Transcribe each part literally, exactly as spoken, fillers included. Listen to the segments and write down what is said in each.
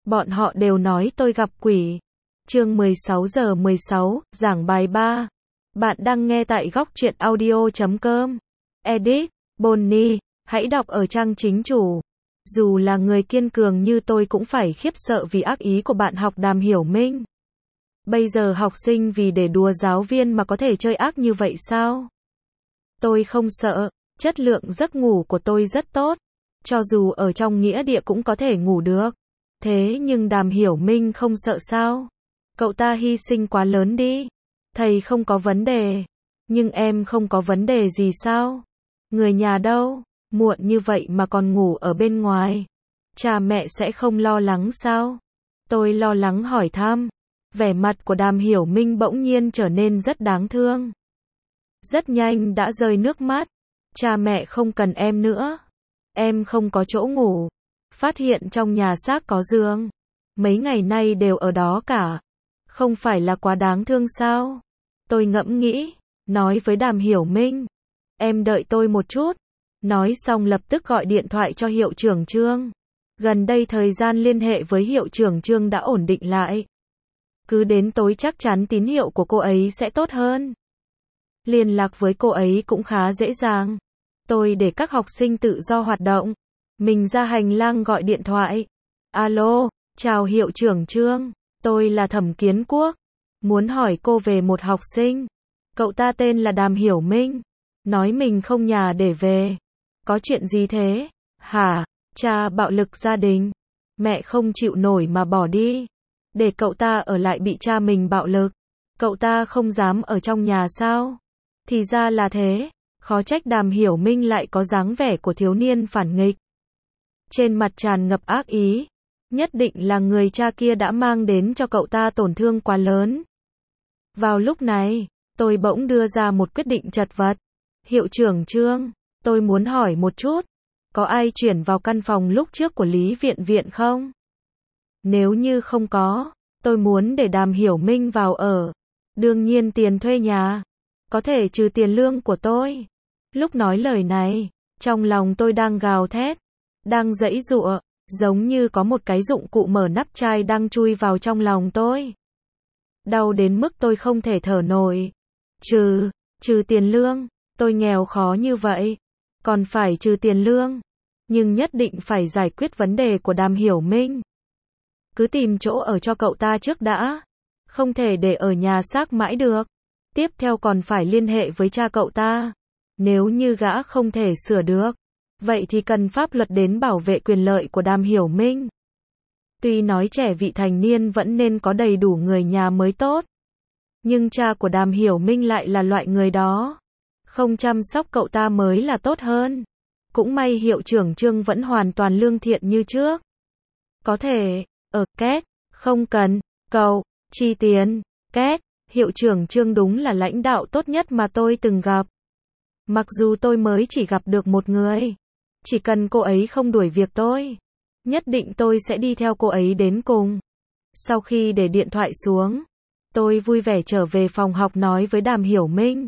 Bọn họ đều nói tôi gặp quỷ. Chương mười sáu giờ mười sáu, giảng bài ba. Bạn đang nghe tại góc truyện audio chấm com. Edit, Bonnie, hãy đọc ở trang chính chủ. Dù là người kiên cường như tôi cũng phải khiếp sợ vì ác ý của bạn học Đàm Hiểu Minh. Bây giờ học sinh vì để đùa giáo viên mà có thể chơi ác như vậy sao? Tôi không sợ, chất lượng giấc ngủ của tôi rất tốt. Cho dù ở trong nghĩa địa cũng có thể ngủ được. Thế nhưng Đàm Hiểu Minh không sợ sao? Cậu ta hy sinh quá lớn đi. Thầy không có vấn đề. Nhưng em không có vấn đề gì sao? Người nhà đâu? Muộn như vậy mà còn ngủ ở bên ngoài. Cha mẹ sẽ không lo lắng sao? Tôi lo lắng hỏi thăm. Vẻ mặt của Đàm Hiểu Minh bỗng nhiên trở nên rất đáng thương. Rất nhanh đã rơi nước mắt. Cha mẹ không cần em nữa. Em không có chỗ ngủ. Phát hiện trong nhà xác có giường. Mấy ngày nay đều ở đó cả. Không phải là quá đáng thương sao? Tôi ngẫm nghĩ, nói với Đàm Hiểu Minh. Em đợi tôi một chút. Nói xong lập tức gọi điện thoại cho hiệu trưởng Trương. Gần đây thời gian liên hệ với hiệu trưởng Trương đã ổn định lại. Cứ đến tối chắc chắn tín hiệu của cô ấy sẽ tốt hơn. Liên lạc với cô ấy cũng khá dễ dàng. Tôi để các học sinh tự do hoạt động. Mình ra hành lang gọi điện thoại. Alo, chào hiệu trưởng Trương. Tôi là Thẩm Kiến Quốc. Muốn hỏi cô về một học sinh. Cậu ta tên là Đàm Hiểu Minh. Nói mình không nhà để về. Có chuyện gì thế? Hả? Cha bạo lực gia đình. Mẹ không chịu nổi mà bỏ đi. Để cậu ta ở lại bị cha mình bạo lực. Cậu ta không dám ở trong nhà sao? Thì ra là thế. Khó trách Đàm Hiểu Minh lại có dáng vẻ của thiếu niên phản nghịch. Trên mặt tràn ngập ác ý. Nhất định là người cha kia đã mang đến cho cậu ta tổn thương quá lớn. Vào lúc này, tôi bỗng đưa ra một quyết định chật vật. Hiệu trưởng Trương, tôi muốn hỏi một chút. Có ai chuyển vào căn phòng lúc trước của Lý Viện Viện không? Nếu như không có, tôi muốn để Đàm Hiểu Minh vào ở. Đương nhiên tiền thuê nhà. Có thể trừ tiền lương của tôi. Lúc nói lời này, trong lòng tôi đang gào thét. Đang giãy giụa. Giống như có một cái dụng cụ mở nắp chai đang chui vào trong lòng tôi. Đau đến mức tôi không thể thở nổi. Trừ, trừ tiền lương, tôi nghèo khó như vậy. Còn phải trừ tiền lương. Nhưng nhất định phải giải quyết vấn đề của Đàm Hiểu Minh. Cứ tìm chỗ ở cho cậu ta trước đã. Không thể để ở nhà xác mãi được. Tiếp theo còn phải liên hệ với cha cậu ta. Nếu như gã không thể sửa được. Vậy thì cần pháp luật đến bảo vệ quyền lợi của Đàm Hiểu Minh. Tuy nói trẻ vị thành niên vẫn nên có đầy đủ người nhà mới tốt. Nhưng cha của Đàm Hiểu Minh lại là loại người đó. Không chăm sóc cậu ta mới là tốt hơn. Cũng may hiệu trưởng Trương vẫn hoàn toàn lương thiện như trước. Có thể, ở két, không cần, cậu, chi tiền, két, hiệu trưởng Trương đúng là lãnh đạo tốt nhất mà tôi từng gặp. Mặc dù tôi mới chỉ gặp được một người. Chỉ cần cô ấy không đuổi việc tôi. Nhất định tôi sẽ đi theo cô ấy đến cùng. Sau khi để điện thoại xuống. Tôi vui vẻ trở về phòng học nói với Đàm Hiểu Minh.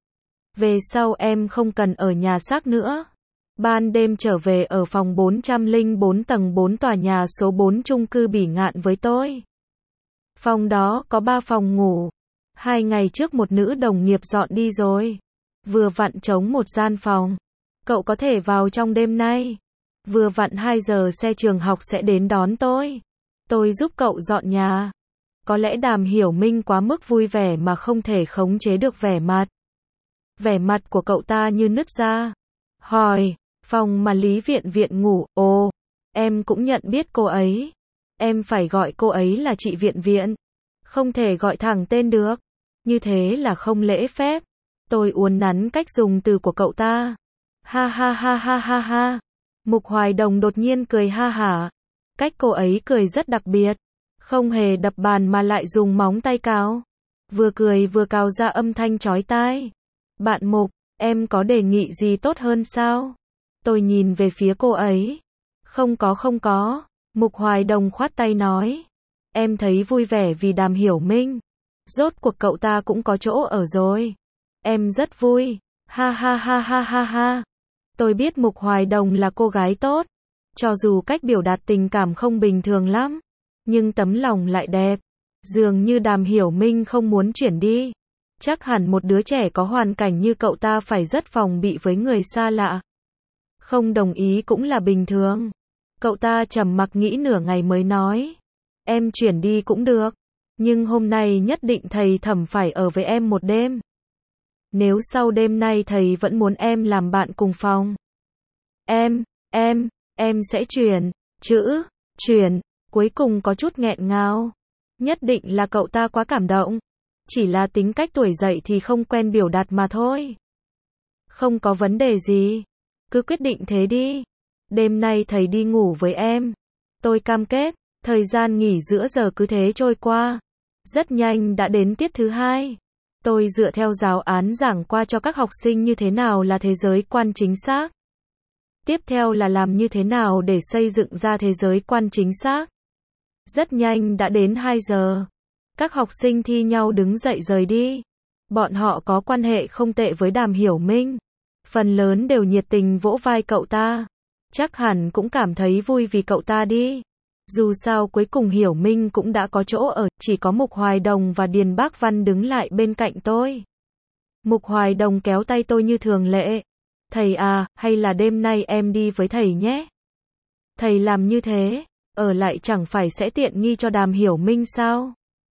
Về sau em không cần ở nhà xác nữa. Ban đêm trở về ở phòng bốn trăm lẻ bốn tầng bốn tòa nhà số bốn chung cư Bỉ Ngạn với tôi. Phòng đó có ba phòng ngủ. Hai ngày trước một nữ đồng nghiệp dọn đi rồi. Vừa vặn trống một gian phòng. Cậu có thể vào trong đêm nay. Vừa vặn hai giờ xe trường học sẽ đến đón tôi. Tôi giúp cậu dọn nhà. Có lẽ Đàm Hiểu Minh quá mức vui vẻ mà không thể khống chế được vẻ mặt. Vẻ mặt của cậu ta như nứt ra. Hỏi, phòng mà Lý Viện Viện ngủ, ồ, em cũng nhận biết cô ấy. Em phải gọi cô ấy là chị Viện Viện. Không thể gọi thẳng tên được. Như thế là không lễ phép. Tôi uốn nắn cách dùng từ của cậu ta. Ha ha ha ha ha ha. Mục Hoài Đồng đột nhiên cười ha hả. Cách cô ấy cười rất đặc biệt. Không hề đập bàn mà lại dùng móng tay cào. Vừa cười vừa cào ra âm thanh chói tai. Bạn Mục, em có đề nghị gì tốt hơn sao? Tôi nhìn về phía cô ấy. Không có không có. Mục Hoài Đồng khoát tay nói. Em thấy vui vẻ vì Đàm Hiểu Minh. Rốt cuộc cậu ta cũng có chỗ ở rồi. Em rất vui. Ha ha ha ha ha ha. Tôi biết Mục Hoài Đồng là cô gái tốt. Cho dù cách biểu đạt tình cảm không bình thường lắm. nhưng tấm lòng lại đẹp. Dường như Đàm Hiểu Minh không muốn chuyển đi. Chắc hẳn một đứa trẻ có hoàn cảnh như cậu ta phải rất phòng bị với người xa lạ. Không đồng ý cũng là bình thường. Cậu ta trầm mặc nghĩ nửa ngày mới nói. Em chuyển đi cũng được. Nhưng hôm nay nhất định thầy Thẩm phải ở với em một đêm. Nếu sau đêm nay thầy vẫn muốn em làm bạn cùng phòng. Em, em, em sẽ chuyển. Chữ, chuyển, cuối cùng có chút nghẹn ngào. Nhất định là cậu ta quá cảm động. Chỉ là tính cách tuổi dậy thì không quen biểu đạt mà thôi. Không có vấn đề gì. Cứ quyết định thế đi. Đêm nay thầy đi ngủ với em. Tôi cam kết. Thời gian nghỉ giữa giờ cứ thế trôi qua. Rất nhanh đã đến tiết thứ hai. Tôi dựa theo giáo án giảng qua cho các học sinh như thế nào là thế giới quan chính xác. Tiếp theo là làm như thế nào để xây dựng ra thế giới quan chính xác. Rất nhanh đã đến hai giờ. Các học sinh thi nhau đứng dậy rời đi. Bọn họ có quan hệ không tệ với Đàm Hiểu Minh. Phần lớn đều nhiệt tình vỗ vai cậu ta. Chắc hẳn cũng cảm thấy vui vì cậu ta đi. Dù sao cuối cùng Hiểu Minh cũng đã có chỗ ở, chỉ có Mục Hoài Đồng và Điền Bác Văn đứng lại bên cạnh tôi. Mục Hoài Đồng kéo tay tôi như thường lệ. Thầy à, hay là đêm nay em đi với thầy nhé. Thầy làm như thế, ở lại chẳng phải sẽ tiện nghi cho Đàm Hiểu Minh sao?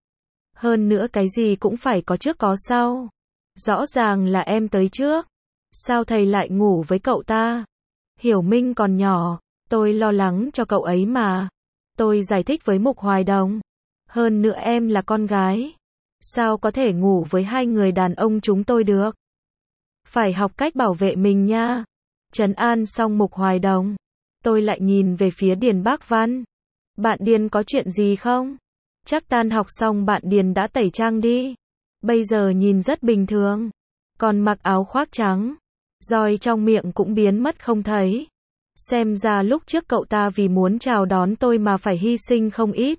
Hơn nữa cái gì cũng phải có trước có sau. Rõ ràng là em tới trước. Sao thầy lại ngủ với cậu ta? Hiểu Minh còn nhỏ, tôi lo lắng cho cậu ấy mà. Tôi giải thích với Mục Hoài Đồng. Hơn nữa em là con gái. Sao có thể ngủ với hai người đàn ông chúng tôi được? Phải học cách bảo vệ mình nha. Trấn an xong Mục Hoài Đồng. Tôi lại nhìn về phía Điền Bác Văn. Bạn Điền có chuyện gì không? Chắc tan học xong bạn Điền đã tẩy trang đi. Bây giờ nhìn rất bình thường. Còn mặc áo khoác trắng. Roi trong miệng cũng biến mất không thấy. Xem ra lúc trước cậu ta vì muốn chào đón tôi mà phải hy sinh không ít.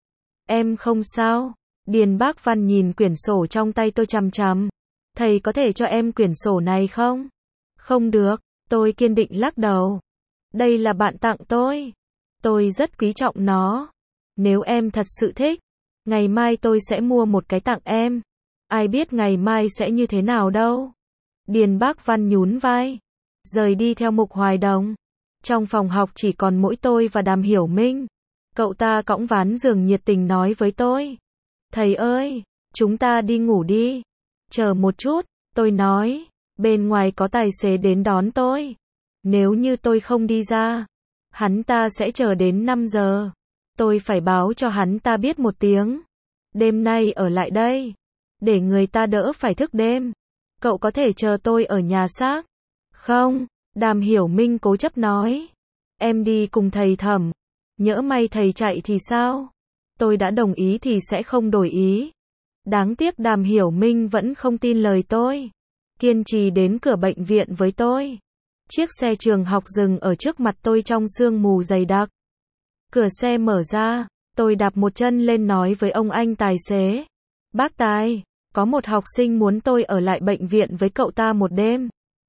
Em không sao. Điền Bác Văn nhìn quyển sổ trong tay tôi chằm chằm. Thầy có thể cho em quyển sổ này không? Không được. Tôi kiên định lắc đầu. Đây là bạn tặng tôi. Tôi rất quý trọng nó. Nếu em thật sự thích, ngày mai tôi sẽ mua một cái tặng em. Ai biết ngày mai sẽ như thế nào đâu. Điền Bác Văn nhún vai. Rời đi theo Mục Hoài Đồng. Trong phòng học chỉ còn mỗi tôi và Đàm Hiểu Minh. Cậu ta cõng ván giường nhiệt tình nói với tôi. Thầy ơi, chúng ta đi ngủ đi. Chờ một chút, tôi nói. Bên ngoài có tài xế đến đón tôi. Nếu như tôi không đi ra, hắn ta sẽ chờ đến năm giờ. Tôi phải báo cho hắn ta biết một tiếng. Đêm nay ở lại đây. Để người ta đỡ phải thức đêm. Cậu có thể chờ tôi ở nhà xác. Không, Đàm Hiểu Minh cố chấp nói. Em đi cùng thầy Thẩm. Nhỡ may thầy chạy thì sao? Tôi đã đồng ý thì sẽ không đổi ý. Đáng tiếc Đàm Hiểu Minh vẫn không tin lời tôi. Kiên trì đến cửa bệnh viện với tôi. Chiếc xe trường học dừng ở trước mặt tôi trong sương mù dày đặc. Cửa xe mở ra, tôi đạp một chân lên nói với ông anh tài xế. Bác Tài, có một học sinh muốn tôi ở lại bệnh viện với cậu ta một đêm.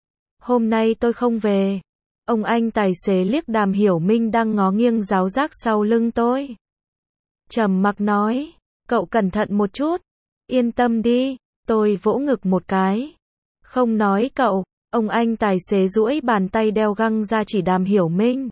Hôm nay tôi không về. Ông anh tài xế liếc Đàm Hiểu Minh đang ngó nghiêng giáo giác sau lưng tôi. Trầm mặc nói, cậu cẩn thận một chút. Yên tâm đi, tôi vỗ ngực một cái. Không nói cậu, ông anh tài xế duỗi bàn tay đeo găng ra chỉ Đàm Hiểu Minh.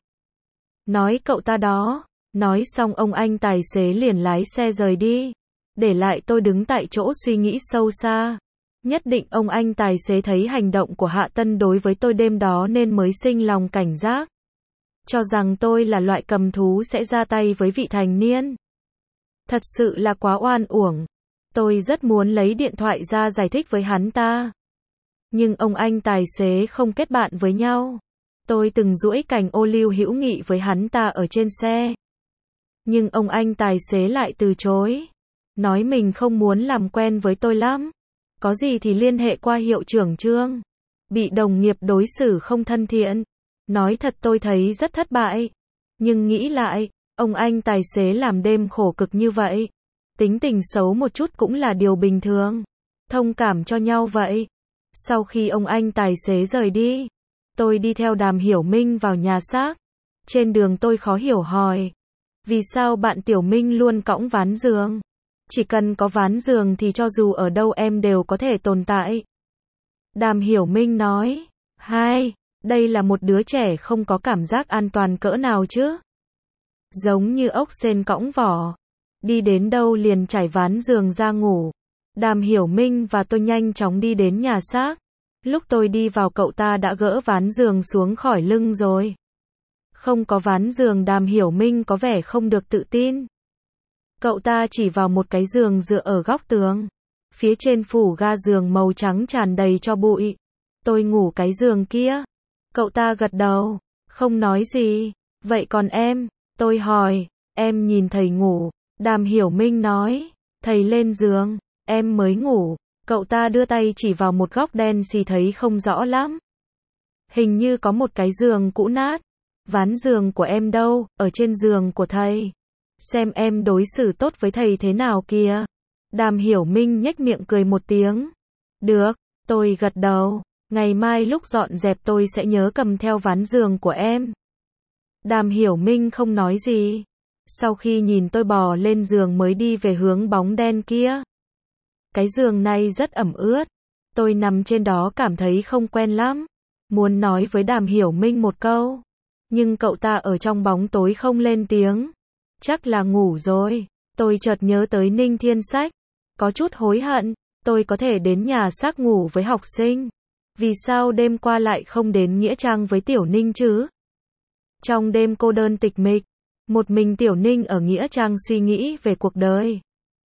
Nói cậu ta đó. Nói xong ông anh tài xế liền lái xe rời đi. Để lại tôi đứng tại chỗ suy nghĩ sâu xa. Nhất định ông anh tài xế thấy hành động của Hạ Tân đối với tôi đêm đó nên mới sinh lòng cảnh giác. Cho rằng tôi là loại cầm thú sẽ ra tay với vị thành niên. Thật sự là quá oan uổng. Tôi rất muốn lấy điện thoại ra giải thích với hắn ta. Nhưng ông anh tài xế không kết bạn với nhau. Tôi từng duỗi cành ô liu hữu nghị với hắn ta ở trên xe. Nhưng ông anh tài xế lại từ chối. Nói mình không muốn làm quen với tôi lắm. Có gì thì liên hệ qua hiệu trưởng Trương. Bị đồng nghiệp đối xử không thân thiện. Nói thật tôi thấy rất thất bại. Nhưng nghĩ lại, ông anh tài xế làm đêm khổ cực như vậy. Tính tình xấu một chút cũng là điều bình thường. Thông cảm cho nhau vậy. Sau khi ông anh tài xế rời đi, tôi đi theo Đàm Hiểu Minh vào nhà xác. Trên đường tôi khó hiểu hỏi. Vì sao bạn Tiểu Minh luôn cõng ván giường? Chỉ cần có ván giường thì cho dù ở đâu em đều có thể tồn tại. Đàm Hiểu Minh nói. Hai, đây là một đứa trẻ không có cảm giác an toàn cỡ nào chứ. Giống như ốc sên cõng vỏ. Đi đến đâu liền trải ván giường ra ngủ. Đàm Hiểu Minh và tôi nhanh chóng đi đến nhà xác. Lúc tôi đi vào cậu ta đã gỡ ván giường xuống khỏi lưng rồi. Không có ván giường, Đàm Hiểu Minh có vẻ không được tự tin. Cậu ta chỉ vào một cái giường dựa ở góc tường. Phía trên phủ ga giường màu trắng tràn đầy tro bụi. Tôi ngủ cái giường kia. Cậu ta gật đầu, không nói gì. Vậy còn em? Tôi hỏi. Em nhìn thầy ngủ. Đàm Hiểu Minh nói. Thầy lên giường, em mới ngủ. Cậu ta đưa tay chỉ vào một góc đen xì thấy không rõ lắm. Hình như có một cái giường cũ nát. Ván giường của em đâu? Ở trên giường của thầy. Xem em đối xử tốt với thầy thế nào kìa. Đàm Hiểu Minh nhếch miệng cười một tiếng. Được, tôi gật đầu. Ngày mai lúc dọn dẹp tôi sẽ nhớ cầm theo ván giường của em. Đàm Hiểu Minh không nói gì. Sau khi nhìn tôi bò lên giường mới đi về hướng bóng đen kia. Cái giường này rất ẩm ướt. Tôi nằm trên đó cảm thấy không quen lắm. Muốn nói với Đàm Hiểu Minh một câu. Nhưng cậu ta ở trong bóng tối không lên tiếng. Chắc là ngủ rồi. Tôi chợt nhớ tới Ninh Thiên Sách. Có chút hối hận. Tôi có thể đến nhà xác ngủ với học sinh. Vì sao đêm qua lại không đến Nghĩa Trang với Tiểu Ninh chứ? Trong đêm cô đơn tịch mịch, một mình Tiểu Ninh ở Nghĩa Trang suy nghĩ về cuộc đời.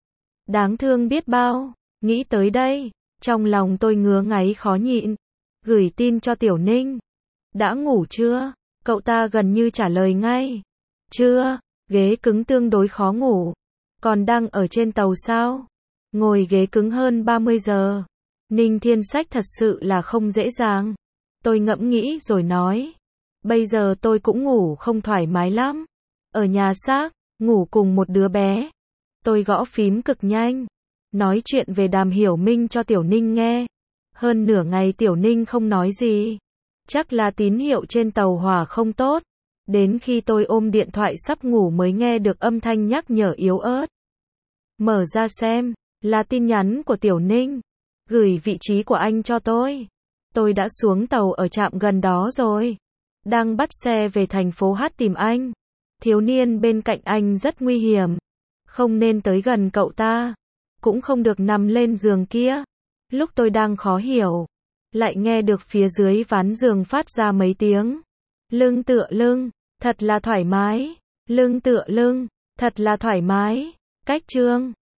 Đáng thương biết bao. Nghĩ tới đây, trong lòng tôi ngứa ngáy khó nhịn. Gửi tin cho Tiểu Ninh. Đã ngủ chưa? Cậu ta gần như trả lời ngay. Chưa, ghế cứng tương đối khó ngủ. Còn đang ở trên tàu sao? Ngồi ghế cứng hơn ba mươi giờ. Ninh Thiên Sách thật sự là không dễ dàng. Tôi ngẫm nghĩ rồi nói. Bây giờ tôi cũng ngủ không thoải mái lắm. Ở nhà xác, ngủ cùng một đứa bé. Tôi gõ phím cực nhanh. Nói chuyện về Đàm Hiểu Minh cho Tiểu Ninh nghe. Hơn nửa ngày Tiểu Ninh không nói gì. Chắc là tín hiệu trên tàu hỏa không tốt. Đến khi tôi ôm điện thoại sắp ngủ mới nghe được âm thanh nhắc nhở yếu ớt. Mở ra xem, là tin nhắn của Tiểu Ninh. Gửi vị trí của anh cho tôi. Tôi đã xuống tàu ở trạm gần đó rồi. Đang bắt xe về thành phố Hát tìm anh. Thiếu niên bên cạnh anh rất nguy hiểm. Không nên tới gần cậu ta. Cũng không được nằm lên giường kia. Lúc tôi đang khó hiểu, lại nghe được phía dưới ván giường phát ra mấy tiếng. Lưng tựa lưng, thật là thoải mái. Lưng tựa lưng, thật là thoải mái. Cách chương